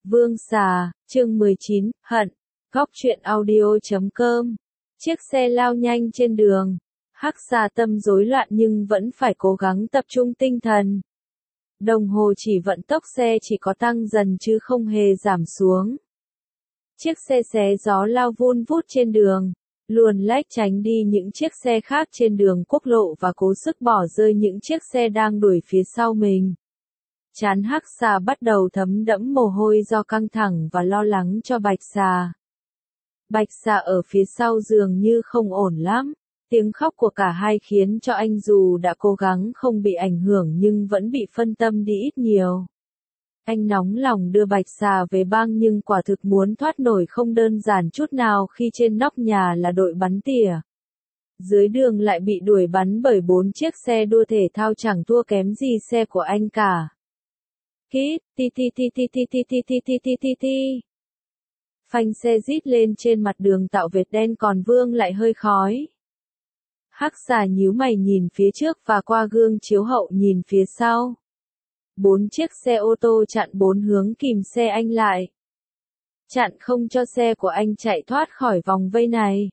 Vương xà, chương 19, hận. Góc truyện audio.com. Chiếc xe lao nhanh trên đường. Hắc xà tâm rối loạn nhưng vẫn phải cố gắng tập trung tinh thần. Đồng hồ chỉ vận tốc xe chỉ có tăng dần chứ không hề giảm xuống. Chiếc xe xé gió lao vun vút trên đường, luồn lách tránh đi những chiếc xe khác trên đường quốc lộ và cố sức bỏ rơi những chiếc xe đang đuổi phía sau mình. Trán Hắc xà bắt đầu thấm đẫm mồ hôi do căng thẳng và lo lắng cho Bạch xà. Bạch xà ở phía sau dường như không ổn lắm. Tiếng khóc của cả hai khiến cho anh dù đã cố gắng không bị ảnh hưởng nhưng vẫn bị phân tâm đi ít nhiều. Anh nóng lòng đưa Bạch xà về bang nhưng quả thực muốn thoát nổi không đơn giản chút nào khi trên nóc nhà là đội bắn tỉa. Dưới đường lại bị đuổi bắn bởi 4 chiếc xe đua thể thao chẳng thua kém gì xe của anh cả. Kít, ti ti ti ti ti ti ti ti ti ti ti ti. Phanh xe rít lên trên mặt đường tạo vệt đen còn Vương lại hơi khói. Hắc xà nhíu mày nhìn phía trước và qua gương chiếu hậu nhìn phía sau. 4 chiếc xe ô tô chặn 4 hướng kìm xe anh lại. Chặn không cho xe của anh chạy thoát khỏi vòng vây này.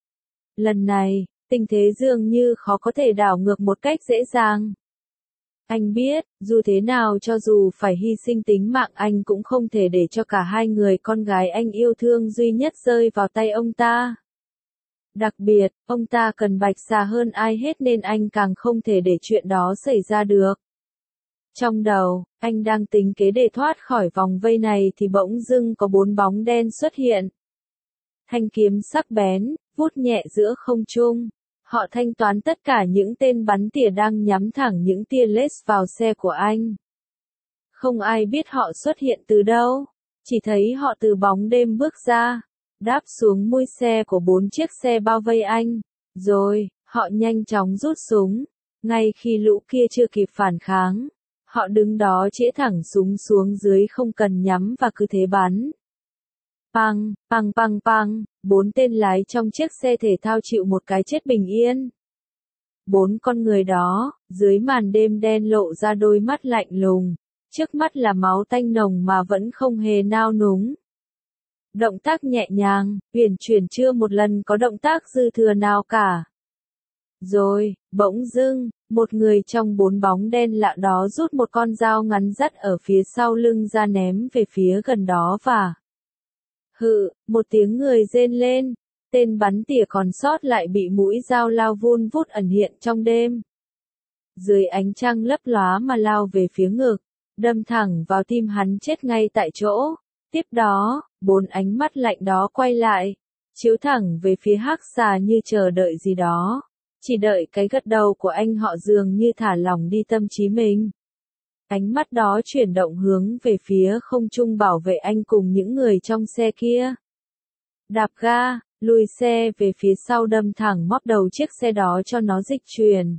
Lần này, tình thế dường như khó có thể đảo ngược một cách dễ dàng. Anh biết, dù thế nào cho dù phải hy sinh tính mạng anh cũng không thể để cho cả hai người con gái anh yêu thương duy nhất rơi vào tay ông ta. Đặc biệt, ông ta cần Bạch xà hơn ai hết nên anh càng không thể để chuyện đó xảy ra được. Trong đầu, anh đang tính kế để thoát khỏi vòng vây này thì bỗng dưng có 4 bóng đen xuất hiện. Thanh kiếm sắc bén, vút nhẹ giữa không trung. Họ thanh toán tất cả những tên bắn tỉa đang nhắm thẳng những tia laser vào xe của anh. Không ai biết họ xuất hiện từ đâu, chỉ thấy họ từ bóng đêm bước ra, đáp xuống mui xe của 4 chiếc xe bao vây anh, rồi, họ nhanh chóng rút súng. Ngay khi lũ kia chưa kịp phản kháng, họ đứng đó chĩa thẳng súng xuống dưới không cần nhắm và cứ thế bắn. Păng, păng păng păng, 4 tên lái trong chiếc xe thể thao chịu một cái chết bình yên. 4 con người đó, dưới màn đêm đen lộ ra đôi mắt lạnh lùng, trước mắt là máu tanh nồng mà vẫn không hề nao núng. Động tác nhẹ nhàng, uyển chuyển chưa một lần có động tác dư thừa nào cả. Rồi, bỗng dưng, một người trong 4 bóng đen lạ đó rút một con dao ngắn dắt ở phía sau lưng ra ném về phía gần đó và một tiếng người rên lên, tên bắn tỉa còn sót lại bị mũi dao lao vun vút ẩn hiện trong đêm. Dưới ánh trăng lấp lóa mà lao về phía ngực, đâm thẳng vào tim hắn chết ngay tại chỗ. Tiếp đó, 4 ánh mắt lạnh đó quay lại, chiếu thẳng về phía Hắc xà như chờ đợi gì đó. Chỉ đợi cái gật đầu của anh họ dường như thả lỏng đi tâm trí mình. Ánh mắt đó chuyển động hướng về phía không trung bảo vệ anh cùng những người trong xe kia. Đạp ga, lùi xe về phía sau đâm thẳng móp đầu chiếc xe đó cho nó dịch chuyển.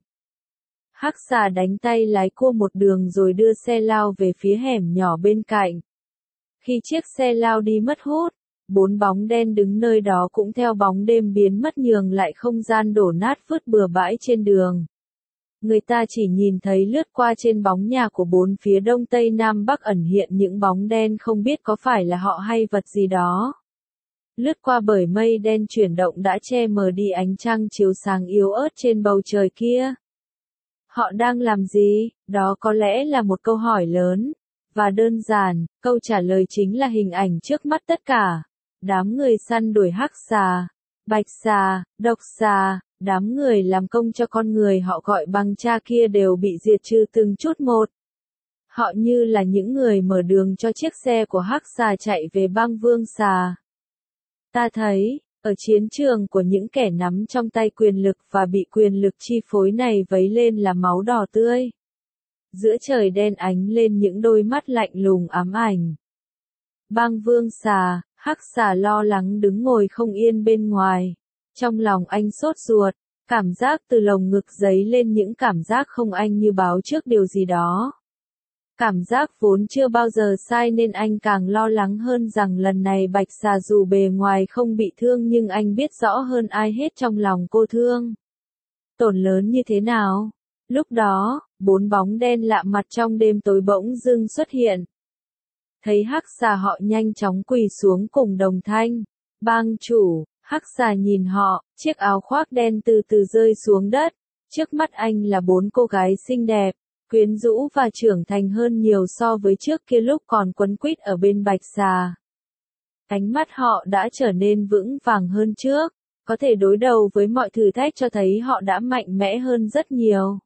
Hắc xà đánh tay lái cua một đường rồi đưa xe lao về phía hẻm nhỏ bên cạnh. Khi chiếc xe lao đi mất hút, 4 bóng đen đứng nơi đó cũng theo bóng đêm biến mất nhường lại không gian đổ nát vứt bừa bãi trên đường. Người ta chỉ nhìn thấy lướt qua trên bóng nhà của 4 phía đông tây nam bắc ẩn hiện những bóng đen không biết có phải là họ hay vật gì đó. Lướt qua bởi mây đen chuyển động đã che mờ đi ánh trăng chiếu sáng yếu ớt trên bầu trời kia. Họ đang làm gì? Đó có lẽ là một câu hỏi lớn. Và đơn giản, câu trả lời chính là hình ảnh trước mắt tất cả. Đám người săn đuổi Hắc xà, Bạch xà, Độc xà, đám người làm công cho con người họ gọi bằng cha kia đều bị diệt trừ từng chút một. Họ như là những người mở đường cho chiếc xe của Hắc xà chạy về bang Vương xà. Ta thấy, ở chiến trường của những kẻ nắm trong tay quyền lực và bị quyền lực chi phối này vấy lên là máu đỏ tươi. Giữa trời đen ánh lên những đôi mắt lạnh lùng ám ảnh. Bang Vương xà, Hắc xà lo lắng đứng ngồi không yên bên ngoài. Trong lòng anh sốt ruột, cảm giác từ lồng ngực dấy lên những cảm giác không anh như báo trước điều gì đó. Cảm giác vốn chưa bao giờ sai nên anh càng lo lắng hơn rằng lần này Bạch xà dù bề ngoài không bị thương nhưng anh biết rõ hơn ai hết trong lòng cô thương. Tổn lớn như thế nào? Lúc đó, 4 bóng đen lạ mặt trong đêm tối bỗng dưng xuất hiện. Thấy hắc xà họ nhanh chóng quỳ xuống cùng đồng thanh. Bang chủ, hắc xà nhìn họ, chiếc áo khoác đen từ từ rơi xuống đất. Trước mắt anh là 4 cô gái xinh đẹp, quyến rũ và trưởng thành hơn nhiều so với trước kia lúc còn quấn quýt ở bên bạch xà. Ánh mắt họ đã trở nên vững vàng hơn trước, có thể đối đầu với mọi thử thách cho thấy họ đã mạnh mẽ hơn rất nhiều.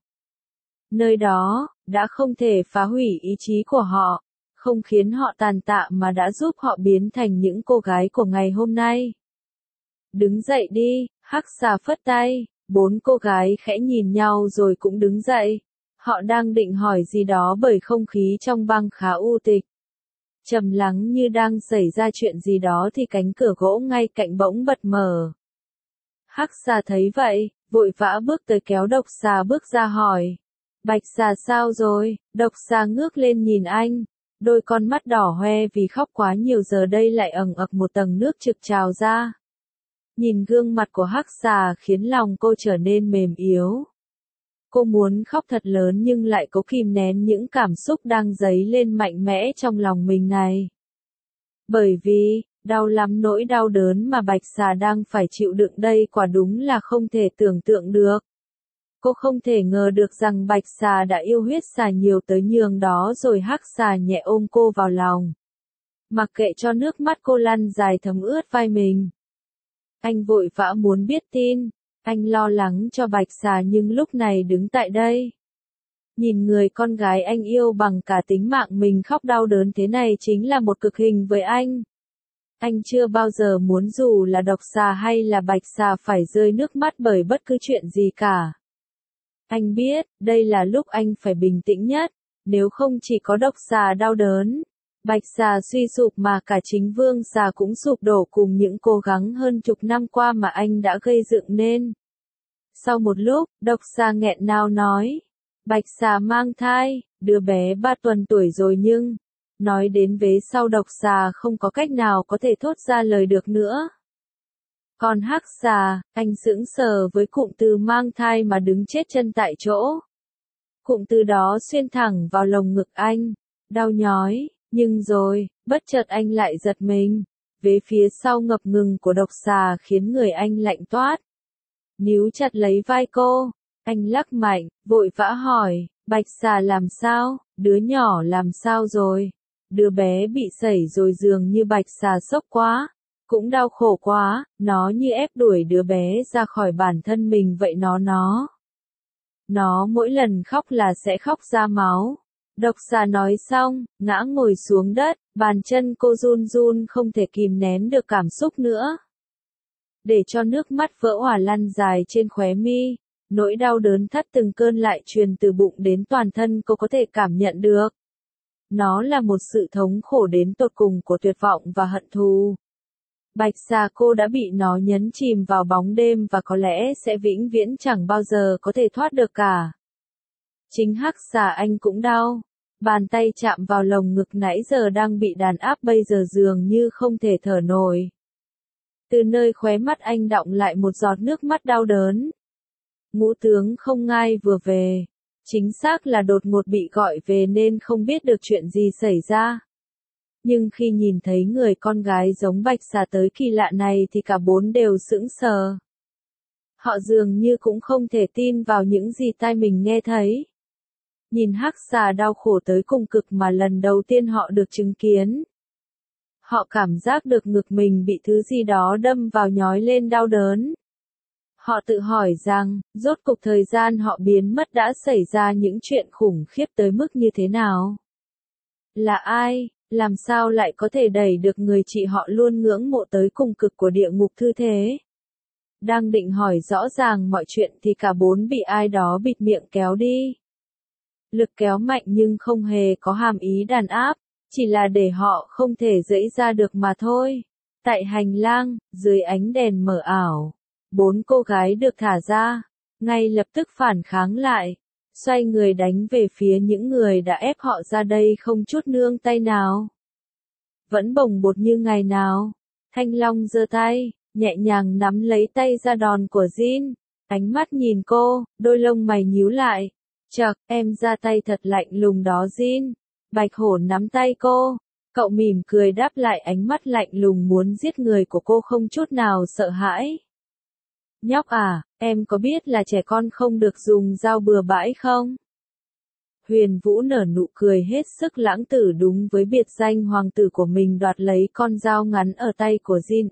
Nơi đó, đã không thể phá hủy ý chí của họ, không khiến họ tàn tạ mà đã giúp họ biến thành những cô gái của ngày hôm nay. Đứng dậy đi, hắc xà phất tay, 4 cô gái khẽ nhìn nhau rồi cũng đứng dậy. Họ đang định hỏi gì đó bởi không khí trong băng khá u tịch. Trầm lắng như đang xảy ra chuyện gì đó thì cánh cửa gỗ ngay cạnh bỗng bật mở. Hắc xà thấy vậy, vội vã bước tới kéo độc xà bước ra hỏi. Bạch xà sao rồi? Độc xà ngước lên nhìn anh. Đôi con mắt đỏ hoe vì khóc quá nhiều giờ đây lại ẩn ực một tầng nước trực trào ra. Nhìn gương mặt của hắc xà khiến lòng cô trở nên mềm yếu. Cô muốn khóc thật lớn nhưng lại cố kìm nén những cảm xúc đang dấy lên mạnh mẽ trong lòng mình này. Bởi vì, đau lắm nỗi đau đớn mà bạch xà đang phải chịu đựng đây quả đúng là không thể tưởng tượng được. Cô không thể ngờ được rằng bạch xà đã yêu huyết xà nhiều tới nhường đó rồi hắc xà nhẹ ôm cô vào lòng. Mặc kệ cho nước mắt cô lăn dài thấm ướt vai mình. Anh vội vã muốn biết tin. Anh lo lắng cho bạch xà nhưng lúc này đứng tại đây. Nhìn người con gái anh yêu bằng cả tính mạng mình khóc đau đớn thế này chính là một cực hình với anh. Anh chưa bao giờ muốn dù là độc xà hay là bạch xà phải rơi nước mắt bởi bất cứ chuyện gì cả. Anh biết, đây là lúc anh phải bình tĩnh nhất, nếu không chỉ có độc xà đau đớn. Bạch xà suy sụp mà cả chính vương xà cũng sụp đổ cùng những cố gắng hơn chục năm qua mà anh đã gây dựng nên. Sau một lúc, độc xà nghẹn ngào nói. Bạch xà mang thai, đứa bé 3 tuần tuổi rồi nhưng, nói đến vế sau độc xà không có cách nào có thể thốt ra lời được nữa. Còn hắc xà, anh sững sờ với cụm từ mang thai mà đứng chết chân tại chỗ. Cụm từ đó xuyên thẳng vào lồng ngực anh, đau nhói, nhưng rồi, bất chợt anh lại giật mình. Vế phía sau ngập ngừng của độc xà khiến người anh lạnh toát. Níu chặt lấy vai cô, anh lắc mạnh, vội vã hỏi, bạch xà làm sao, đứa nhỏ làm sao rồi? Đứa bé bị sẩy rồi dường như bạch xà sốc quá, cũng đau khổ quá, nó như ép đuổi đứa bé ra khỏi bản thân mình vậy Nó mỗi lần khóc là sẽ khóc ra máu. Độc xà nói xong, ngã ngồi xuống đất, bàn chân cô run run không thể kìm nén được cảm xúc nữa. Để cho nước mắt vỡ òa lăn dài trên khóe mi, nỗi đau đớn thắt từng cơn lại truyền từ bụng đến toàn thân cô có thể cảm nhận được. Nó là một sự thống khổ đến tột cùng của tuyệt vọng và hận thù. Bạch xà cô đã bị nó nhấn chìm vào bóng đêm và có lẽ sẽ vĩnh viễn chẳng bao giờ có thể thoát được cả. Chính hắc xà anh cũng đau. Bàn tay chạm vào lồng ngực nãy giờ đang bị đàn áp bây giờ dường như không thể thở nổi. Từ nơi khóe mắt anh đọng lại một giọt nước mắt đau đớn. Ngũ tướng không ngai vừa về. Chính xác là đột ngột bị gọi về nên không biết được chuyện gì xảy ra. Nhưng khi nhìn thấy người con gái giống bạch xà tới kỳ lạ này thì cả 4 đều sững sờ. Họ dường như cũng không thể tin vào những gì tai mình nghe thấy. Nhìn hắc xà đau khổ tới cùng cực mà lần đầu tiên họ được chứng kiến. Họ cảm giác được ngực mình bị thứ gì đó đâm vào nhói lên đau đớn. Họ tự hỏi rằng, rốt cuộc thời gian họ biến mất đã xảy ra những chuyện khủng khiếp tới mức như thế nào? Là ai, làm sao lại có thể đẩy được người chị họ luôn ngưỡng mộ tới cùng cực của địa ngục thư thế? Đang định hỏi rõ ràng mọi chuyện thì cả 4 bị ai đó bịt miệng kéo đi. Lực kéo mạnh nhưng không hề có hàm ý đàn áp, chỉ là để họ không thể dẫy ra được mà thôi. Tại hành lang, dưới ánh đèn mờ ảo, 4 cô gái được thả ra, ngay lập tức phản kháng lại, xoay người đánh về phía những người đã ép họ ra đây không chút nương tay nào. Vẫn bồng bột như ngày nào, Thanh Long giơ tay, nhẹ nhàng nắm lấy tay ra đòn của Jin, ánh mắt nhìn cô, đôi lông mày nhíu lại. Chậc, em ra tay thật lạnh lùng đó Jin. Bạch hổ nắm tay cô, Cậu mỉm cười đáp lại ánh mắt lạnh lùng muốn giết người của cô không chút nào sợ hãi. Nhóc à, em có biết là trẻ con không được dùng dao bừa bãi không? Huyền Vũ nở nụ cười hết sức lãng tử đúng với biệt danh hoàng tử của mình đoạt lấy con dao ngắn ở tay của Jin.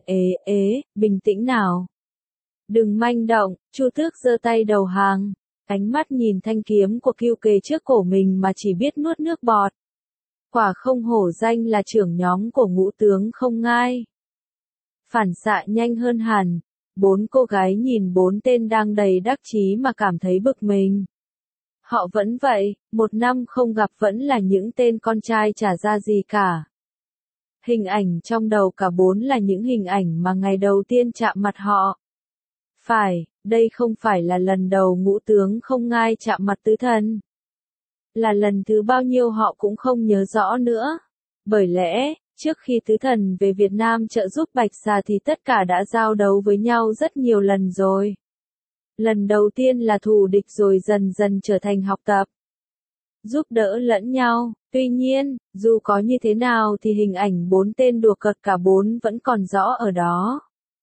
Bình tĩnh nào. Đừng manh động, Chu Tước giơ tay đầu hàng. Ánh mắt nhìn thanh kiếm của Cưu kề trước cổ mình mà chỉ biết nuốt nước bọt. Quả không hổ danh là trưởng nhóm của ngũ tướng không ngai. Phản xạ nhanh hơn hẳn. 4 cô gái nhìn 4 tên đang đầy đắc chí mà cảm thấy bực mình. Họ vẫn vậy, 1 năm không gặp vẫn là những tên con trai chả ra gì cả. Hình ảnh trong đầu cả 4 là những hình ảnh mà ngày đầu tiên chạm mặt họ. Phải, đây không phải là lần đầu ngũ tướng không ngai chạm mặt tứ thần. Là lần thứ bao nhiêu họ cũng không nhớ rõ nữa. Bởi lẽ, trước khi tứ thần về Việt Nam trợ giúp Bạch Xà thì tất cả đã giao đấu với nhau rất nhiều lần rồi. Lần đầu tiên là thù địch rồi dần dần trở thành học tập. Giúp đỡ lẫn nhau, tuy nhiên, dù có như thế nào thì hình ảnh 4 tên đùa cợt cả 4 vẫn còn rõ ở đó.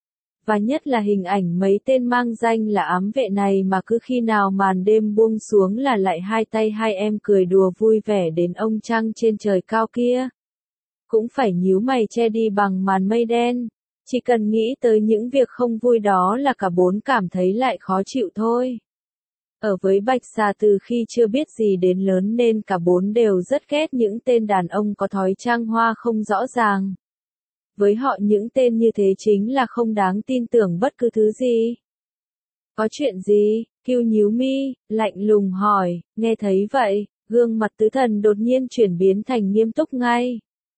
Và nhất là hình ảnh mấy tên mang danh là ám vệ này mà cứ khi nào màn đêm buông xuống là lại hai tay hai em cười đùa vui vẻ đến ông trăng trên trời cao kia. Cũng phải nhíu mày che đi bằng màn mây đen. Chỉ cần nghĩ tới những việc không vui đó là cả 4 cảm thấy lại khó chịu thôi. Ở với Bạch Xà từ khi chưa biết gì đến lớn nên cả 4 đều rất ghét những tên đàn ông có thói trang hoa không rõ ràng. Với họ những tên như thế chính là không đáng tin tưởng bất cứ thứ gì. Có chuyện gì? Cưu nhíu mi, lạnh lùng hỏi, nghe thấy vậy, gương mặt tứ thần đột nhiên chuyển biến thành nghiêm túc ngay.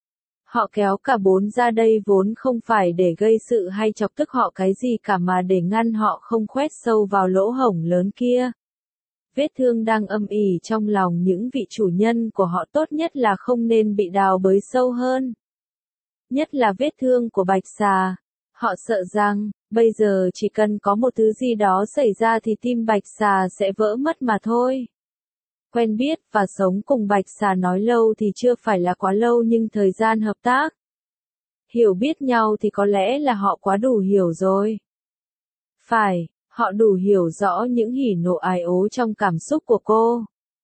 Họ kéo cả 4 ra đây vốn không phải để gây sự hay chọc tức họ cái gì cả mà để ngăn họ không khoét sâu vào lỗ hổng lớn kia. Vết thương đang âm ỉ trong lòng những vị chủ nhân của họ tốt nhất là không nên bị đào bới sâu hơn. Nhất là vết thương của Bạch Xà. Họ sợ rằng, bây giờ chỉ cần có một thứ gì đó xảy ra thì tim Bạch Xà sẽ vỡ mất mà thôi. Quen biết và sống cùng Bạch Xà nói lâu thì chưa phải là quá lâu nhưng thời gian hợp tác. Hiểu biết nhau thì có lẽ là họ quá đủ hiểu rồi. Phải, họ đủ hiểu rõ những hỉ nộ ái ố trong cảm xúc của cô.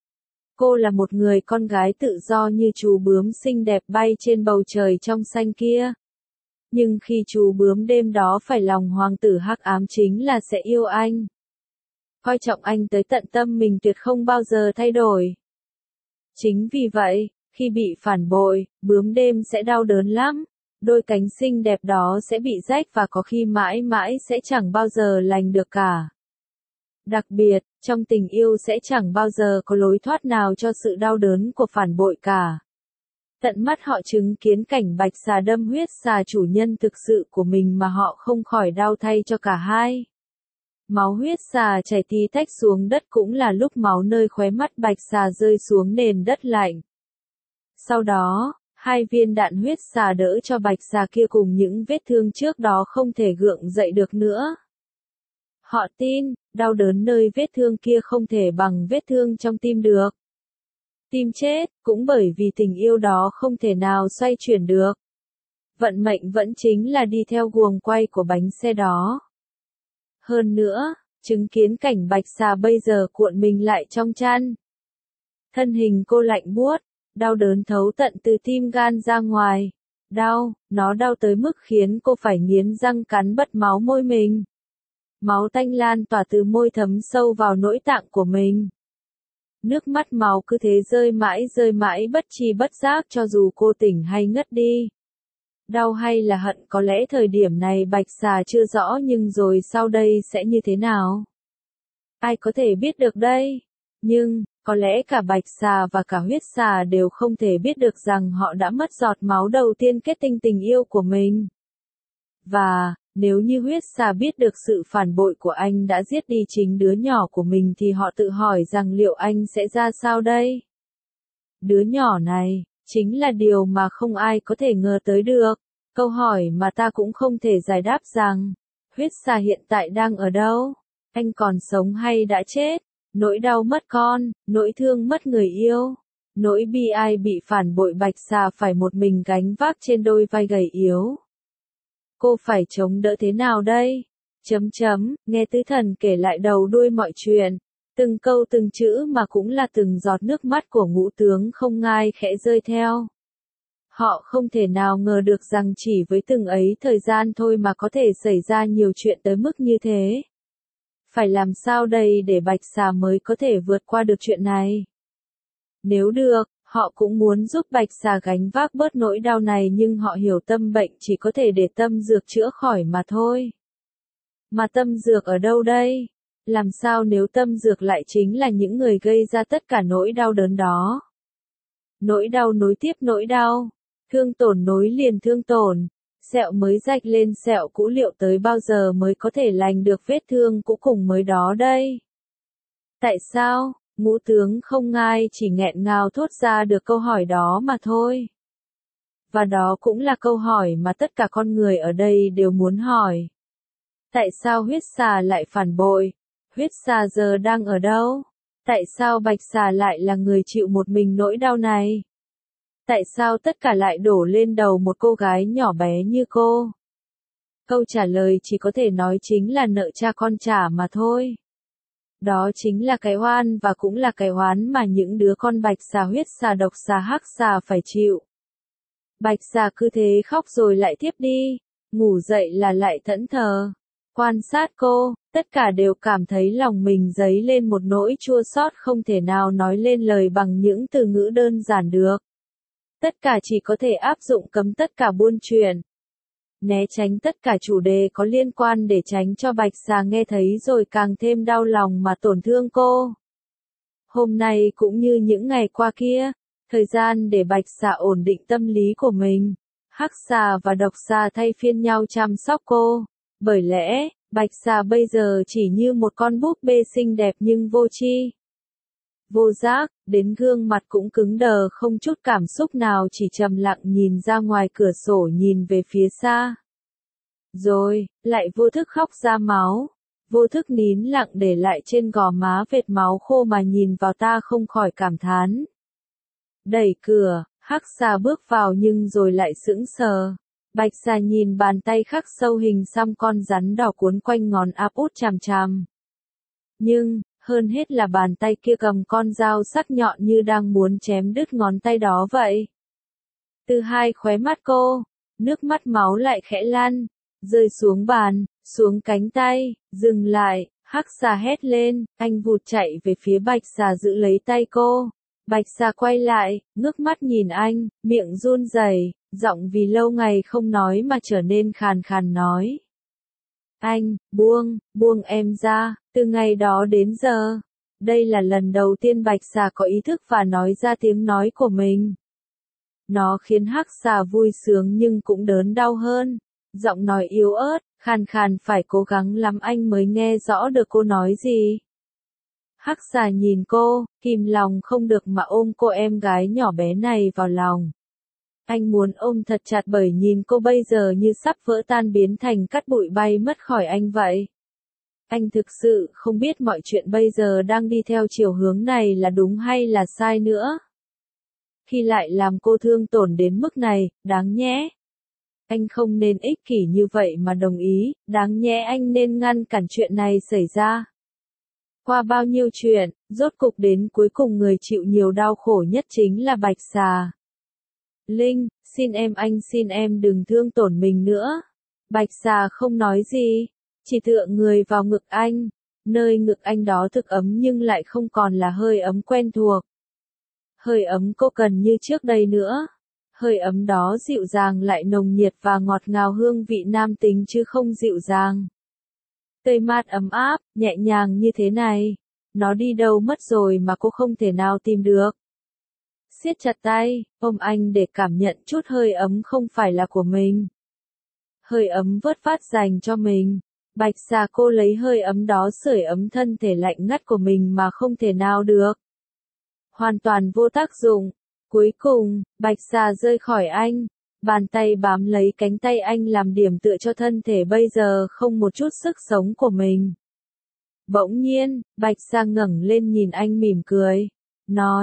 Cô là một người con gái tự do như chú bướm xinh đẹp bay trên bầu trời trong xanh kia. Nhưng khi chú bướm đêm đó phải lòng hoàng tử hắc ám chính là sẽ yêu anh. Coi trọng anh tới tận tâm mình tuyệt không bao giờ thay đổi. Chính vì vậy, khi bị phản bội, bướm đêm sẽ đau đớn lắm. Đôi cánh xinh đẹp đó sẽ bị rách và có khi mãi mãi sẽ chẳng bao giờ lành được cả. Đặc biệt, trong tình yêu sẽ chẳng bao giờ có lối thoát nào cho sự đau đớn của phản bội cả. Tận mắt họ chứng kiến cảnh Bạch Xà đâm huyết xà chủ nhân thực sự của mình mà họ không khỏi đau thay cho cả hai. Máu huyết xà chảy tí tách xuống đất cũng là lúc máu nơi khóe mắt Bạch Xà rơi xuống nền đất lạnh. Sau đó, 2 viên đạn huyết xà đỡ cho Bạch Xà kia cùng những vết thương trước đó không thể gượng dậy được nữa. Họ tin, đau đớn nơi vết thương kia không thể bằng vết thương trong tim được. Tim chết, cũng bởi vì tình yêu đó không thể nào xoay chuyển được. Vận mệnh vẫn chính là đi theo guồng quay của bánh xe đó. Hơn nữa, chứng kiến cảnh Bạch Xà bây giờ cuộn mình lại trong chăn. Thân hình cô lạnh buốt, đau đớn thấu tận từ tim gan ra ngoài. Đau, nó đau tới mức khiến cô phải nghiến răng cắn bật máu môi mình. Máu tanh lan tỏa từ môi thấm sâu vào nội tạng của mình. Nước mắt máu cứ thế rơi mãi bất tri bất giác cho dù cô tỉnh hay ngất đi. Đau hay là hận có lẽ thời điểm này Bạch Xà chưa rõ nhưng rồi sau đây sẽ như thế nào? Ai có thể biết được đây? Nhưng, có lẽ cả Bạch Xà và cả huyết xà đều không thể biết được rằng họ đã mất giọt máu đầu tiên kết tinh tình yêu của mình. Và, nếu như huyết xà biết được sự phản bội của anh đã giết đi chính đứa nhỏ của mình thì họ tự hỏi rằng liệu anh sẽ ra sao đây? Đứa nhỏ này, chính là điều mà không ai có thể ngờ tới được. Câu hỏi mà ta cũng không thể giải đáp rằng, huyết xà hiện tại đang ở đâu? Anh còn sống hay đã chết? Nỗi đau mất con, nỗi thương mất người yêu. Nỗi bi ai bị phản bội Bạch Xà phải một mình gánh vác trên đôi vai gầy yếu. Cô phải chống đỡ thế nào đây? Nghe tứ thần kể lại đầu đuôi mọi chuyện. Từng câu từng chữ mà cũng là từng giọt nước mắt của ngũ tướng không ngai khẽ rơi theo. Họ không thể nào ngờ được rằng chỉ với từng ấy thời gian thôi mà có thể xảy ra nhiều chuyện tới mức như thế. Phải làm sao đây để Bạch Xà mới có thể vượt qua được chuyện này? Nếu được, họ cũng muốn giúp Bạch Xà gánh vác bớt nỗi đau này, nhưng họ hiểu tâm bệnh chỉ có thể để tâm dược chữa khỏi mà thôi. Mà tâm dược ở đâu đây? Làm sao nếu tâm dược lại chính là những người gây ra tất cả nỗi đau đớn đó? Nỗi đau nối tiếp nỗi đau, thương tổn nối liền thương tổn, sẹo mới rạch lên sẹo cũ, liệu tới bao giờ mới có thể lành được vết thương cũ cùng mới đó đây? Tại sao? Ngũ tướng không ngai chỉ nghẹn ngào thốt ra được câu hỏi đó mà thôi. Và đó cũng là câu hỏi mà tất cả con người ở đây đều muốn hỏi. Tại sao huyết xà lại phản bội? Huyết xà giờ đang ở đâu? Tại sao Bạch Xà lại là người chịu một mình nỗi đau này? Tại sao tất cả lại đổ lên đầu một cô gái nhỏ bé như cô? Câu trả lời chỉ có thể nói chính là nợ cha con trả mà thôi. Đó chính là cái oan và cũng là cái oán mà những đứa con Bạch Xà, huyết xà, độc xà, hắc xà phải chịu. Bạch Xà cứ thế khóc rồi lại tiếp đi, ngủ dậy là lại thẫn thờ. Quan sát cô, tất cả đều cảm thấy lòng mình dấy lên một nỗi chua xót không thể nào nói lên lời bằng những từ ngữ đơn giản được. Tất cả chỉ có thể áp dụng cấm tất cả buôn chuyện. Né tránh tất cả chủ đề có liên quan để tránh cho Bạch Xà nghe thấy rồi càng thêm đau lòng mà tổn thương cô. Hôm nay cũng như những ngày qua kia, thời gian để Bạch Xà ổn định tâm lý của mình. Hắc xà và độc xà thay phiên nhau chăm sóc cô. Bởi lẽ, Bạch Xà bây giờ chỉ như một con búp bê xinh đẹp nhưng vô tri, vô giác, đến gương mặt cũng cứng đờ không chút cảm xúc nào, chỉ trầm lặng nhìn ra ngoài cửa sổ, nhìn về phía xa. Rồi, lại vô thức khóc ra máu, vô thức nín lặng để lại trên gò má vệt máu khô mà nhìn vào, ta không khỏi cảm thán. Đẩy cửa, Hắc xà bước vào nhưng rồi lại sững sờ. Bạch xà nhìn bàn tay khắc sâu hình xăm con rắn đỏ cuốn quanh ngón áp út chằm chằm. Nhưng, hơn hết là bàn tay kia cầm con dao sắc nhọn như đang muốn chém đứt ngón tay đó vậy. Từ hai khóe mắt cô, nước mắt máu lại khẽ lăn, rơi xuống bàn, xuống cánh tay, dừng lại, Hắc xà hét lên, anh vụt chạy về phía Bạch xà giữ lấy tay cô. Bạch xà quay lại, ngước mắt nhìn anh, miệng run rẩy, giọng vì lâu ngày không nói mà trở nên khàn khàn nói. Anh, buông em ra, từ ngày đó đến giờ. Đây là lần đầu tiên Bạch xà có ý thức và nói ra tiếng nói của mình. Nó khiến Hắc xà vui sướng nhưng cũng đớn đau hơn. Giọng nói yếu ớt, khàn khàn, phải cố gắng lắm anh mới nghe rõ được cô nói gì. Hắc xà nhìn cô, kìm lòng không được mà ôm cô em gái nhỏ bé này vào lòng. Anh muốn ôm thật chặt bởi nhìn cô bây giờ như sắp vỡ tan, biến thành cát bụi bay mất khỏi anh vậy. Anh thực sự không biết mọi chuyện bây giờ đang đi theo chiều hướng này là đúng hay là sai nữa. Khi lại làm cô thương tổn đến mức này, đáng nhẽ. Anh không nên ích kỷ như vậy mà đồng ý, đáng nhẽ anh nên ngăn cản chuyện này xảy ra. Qua bao nhiêu chuyện, rốt cục đến cuối cùng người chịu nhiều đau khổ nhất chính là Bạch xà. Linh, anh xin em đừng thương tổn mình nữa. Bạch xà không nói gì, chỉ tựa người vào ngực anh. Nơi ngực anh đó thực ấm nhưng lại không còn là hơi ấm quen thuộc. Hơi ấm cô cần như trước đây nữa. Hơi ấm đó dịu dàng lại nồng nhiệt và ngọt ngào, hương vị nam tính chứ không dịu dàng. Tươi mát ấm áp, nhẹ nhàng như thế này. Nó đi đâu mất rồi mà cô không thể nào tìm được. Siết chặt tay, ôm anh để cảm nhận chút hơi ấm không phải là của mình. Hơi ấm vớt phát dành cho mình. Bạch xà cô lấy hơi ấm đó sưởi ấm thân thể lạnh ngắt của mình mà không thể nào được. Hoàn toàn vô tác dụng. Cuối cùng, Bạch xà rơi khỏi anh. Bàn tay bám lấy cánh tay anh làm điểm tựa cho thân thể bây giờ không một chút sức sống của mình. Bỗng nhiên, Bạch xà ngẩng lên nhìn anh mỉm cười. Nói,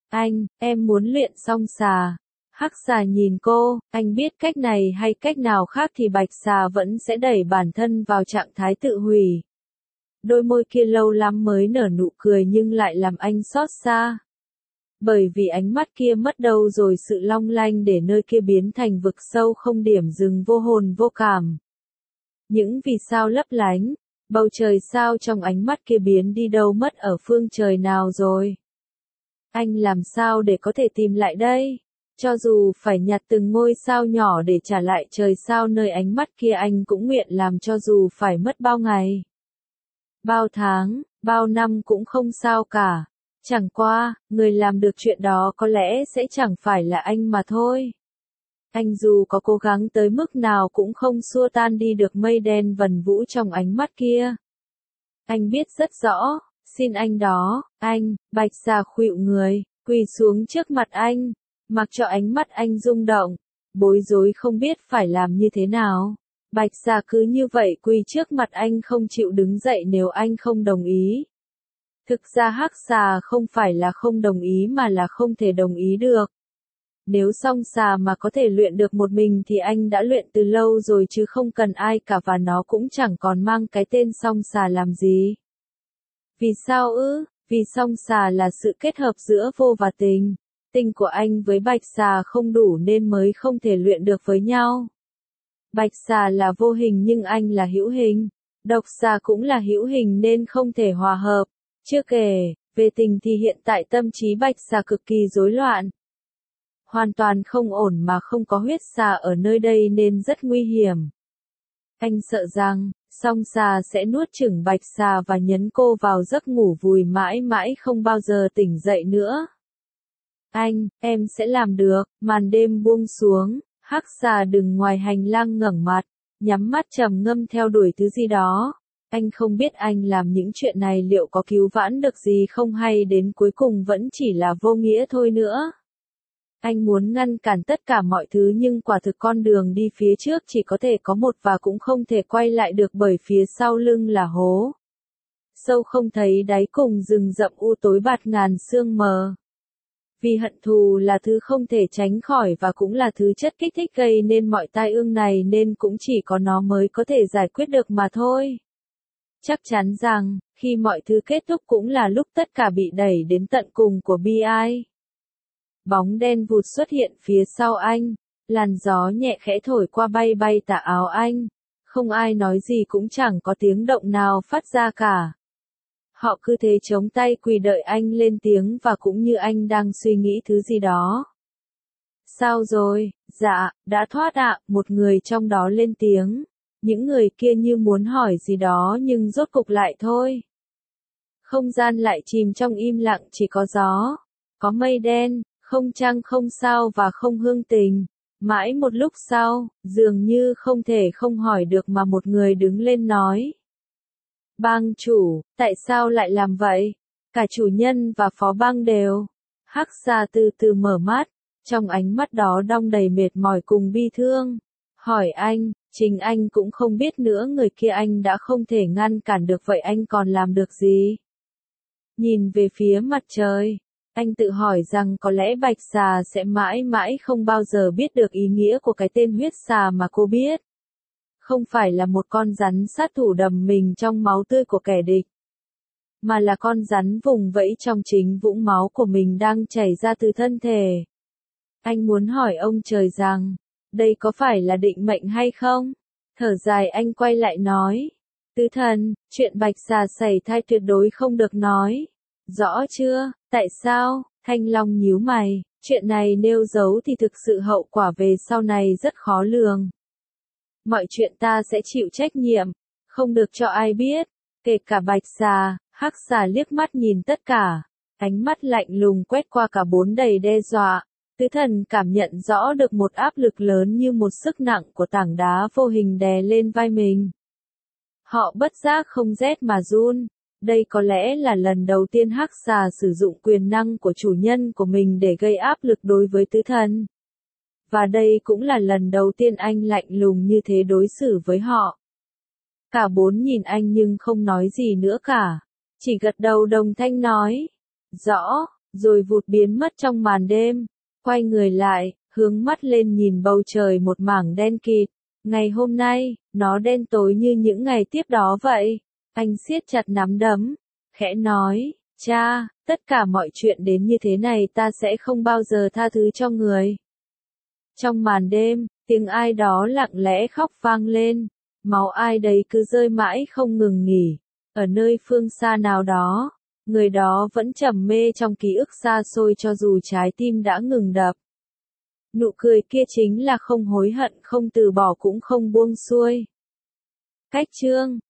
Anh, em muốn luyện song xà. Hắc xà nhìn cô, anh biết cách này hay cách nào khác thì bạch xà vẫn sẽ đẩy bản thân vào trạng thái tự hủy. Đôi môi kia lâu lắm mới nở nụ cười nhưng lại làm anh xót xa. Bởi vì ánh mắt kia mất đâu rồi, sự long lanh để nơi kia biến thành vực sâu không điểm dừng, vô hồn vô cảm. Những vì sao lấp lánh, bầu trời sao trong ánh mắt kia biến đi đâu mất ở phương trời nào rồi? Anh làm sao để có thể tìm lại đây? Cho dù phải nhặt từng ngôi sao nhỏ để trả lại trời sao nơi ánh mắt kia, anh cũng nguyện làm, cho dù phải mất bao ngày, bao tháng, bao năm cũng không sao cả. Chẳng qua, người làm được chuyện đó có lẽ sẽ chẳng phải là anh mà thôi. Anh dù có cố gắng tới mức nào cũng không xua tan đi được mây đen vần vũ trong ánh mắt kia. Anh biết rất rõ, xin anh đó, anh, bạch xà khuỵu người, quỳ xuống trước mặt anh, mặc cho ánh mắt anh rung động, bối rối không biết phải làm như thế nào. Bạch xà cứ như vậy quỳ trước mặt anh không chịu đứng dậy nếu anh không đồng ý. Thực ra hắc xà không phải là không đồng ý mà là không thể đồng ý được. Nếu song xà mà có thể luyện được một mình thì anh đã luyện từ lâu rồi chứ không cần ai cả, và nó cũng chẳng còn mang cái tên song xà làm gì. Vì sao ư? Vì song xà là sự kết hợp giữa vô và tình. Tình của anh với bạch xà không đủ nên mới không thể luyện được với nhau. Bạch xà là vô hình nhưng anh là hữu hình. Độc xà cũng là hữu hình nên không thể hòa hợp. Chưa kể, về tình thì hiện tại tâm trí bạch xà cực kỳ rối loạn. Hoàn toàn không ổn mà không có huyết xà ở nơi đây nên rất nguy hiểm. Anh sợ rằng, song xà sẽ nuốt chửng bạch xà và nhấn cô vào giấc ngủ vùi mãi mãi không bao giờ tỉnh dậy nữa. Anh, em sẽ làm được. Màn đêm buông xuống, hắc xà đứng ngoài hành lang ngẩng mặt, nhắm mắt trầm ngâm theo đuổi thứ gì đó. Anh không biết anh làm những chuyện này liệu có cứu vãn được gì không, hay đến cuối cùng vẫn chỉ là vô nghĩa thôi nữa. Anh muốn ngăn cản tất cả mọi thứ nhưng quả thực con đường đi phía trước chỉ có thể có một và cũng không thể quay lại được, bởi phía sau lưng là hố sâu không thấy đáy cùng rừng rậm u tối bạt ngàn sương mờ. Vì hận thù là thứ không thể tránh khỏi và cũng là thứ chất kích thích gây nên mọi tai ương này, nên cũng chỉ có nó mới có thể giải quyết được mà thôi. Chắc chắn rằng, khi mọi thứ kết thúc cũng là lúc tất cả bị đẩy đến tận cùng của bi ai. Bóng đen vụt xuất hiện phía sau anh, làn gió nhẹ khẽ thổi qua bay bay tà áo anh. Không ai nói gì cũng chẳng có tiếng động nào phát ra cả. Họ cứ thế chống tay quỳ đợi anh lên tiếng, và cũng như anh đang suy nghĩ thứ gì đó. Sao rồi? Dạ, đã thoát ạ, một người trong đó lên tiếng. Những người kia như muốn hỏi gì đó nhưng rốt cục lại thôi. Không gian lại chìm trong im lặng, chỉ có gió, có mây đen, không trăng không sao và không hương tình. Mãi một lúc sau, dường như không thể không hỏi được mà một người đứng lên nói. Bang chủ, tại sao lại làm vậy? Cả chủ nhân và phó bang đều. Hắc xà từ từ mở mắt, trong ánh mắt đó đong đầy mệt mỏi cùng bi thương. Hỏi anh, chính anh cũng không biết nữa, người kia anh đã không thể ngăn cản được, vậy anh còn làm được gì? Nhìn về phía mặt trời, anh tự hỏi rằng có lẽ bạch xà sẽ mãi mãi không bao giờ biết được ý nghĩa của cái tên huyết xà mà cô biết. Không phải là một con rắn sát thủ đầm mình trong máu tươi của kẻ địch, mà là con rắn vùng vẫy trong chính vũng máu của mình đang chảy ra từ thân thể. Anh muốn hỏi ông trời rằng, đây có phải là định mệnh hay không? Thở dài anh quay lại nói, tứ thần, chuyện bạch xà sẩy thai tuyệt đối không được nói. Rõ chưa? Tại sao? Thanh Long nhíu mày, chuyện này nêu giấu thì thực sự hậu quả về sau này rất khó lường. Mọi chuyện ta sẽ chịu trách nhiệm, không được cho ai biết, kể cả bạch xà. Hắc xà liếc mắt nhìn tất cả, ánh mắt lạnh lùng quét qua cả bốn đầy đe dọa. Tứ thần cảm nhận rõ được một áp lực lớn như một sức nặng của tảng đá vô hình đè lên vai mình. Họ bất giác không rét mà run. Đây có lẽ là lần đầu tiên hắc xà sử dụng quyền năng của chủ nhân của mình để gây áp lực đối với tứ thần. Và đây cũng là lần đầu tiên anh lạnh lùng như thế đối xử với họ. Cả bốn nhìn anh nhưng không nói gì nữa cả. Chỉ gật đầu đồng thanh nói. Rõ. rồi vụt biến mất trong màn đêm. Quay người lại, hướng mắt lên nhìn bầu trời một mảng đen kịt. Ngày hôm nay, nó đen tối như những ngày tiếp đó vậy. Anh siết chặt nắm đấm, khẽ nói, cha, tất cả mọi chuyện đến như thế này ta sẽ không bao giờ tha thứ cho người. Trong màn đêm, tiếng ai đó lặng lẽ khóc vang lên, máu ai đấy cứ rơi mãi không ngừng nghỉ. Ở nơi phương xa nào đó, người đó vẫn trầm mê trong ký ức xa xôi cho dù trái tim đã ngừng đập. Nụ cười kia chính là không hối hận, không từ bỏ cũng không buông xuôi. Cách chương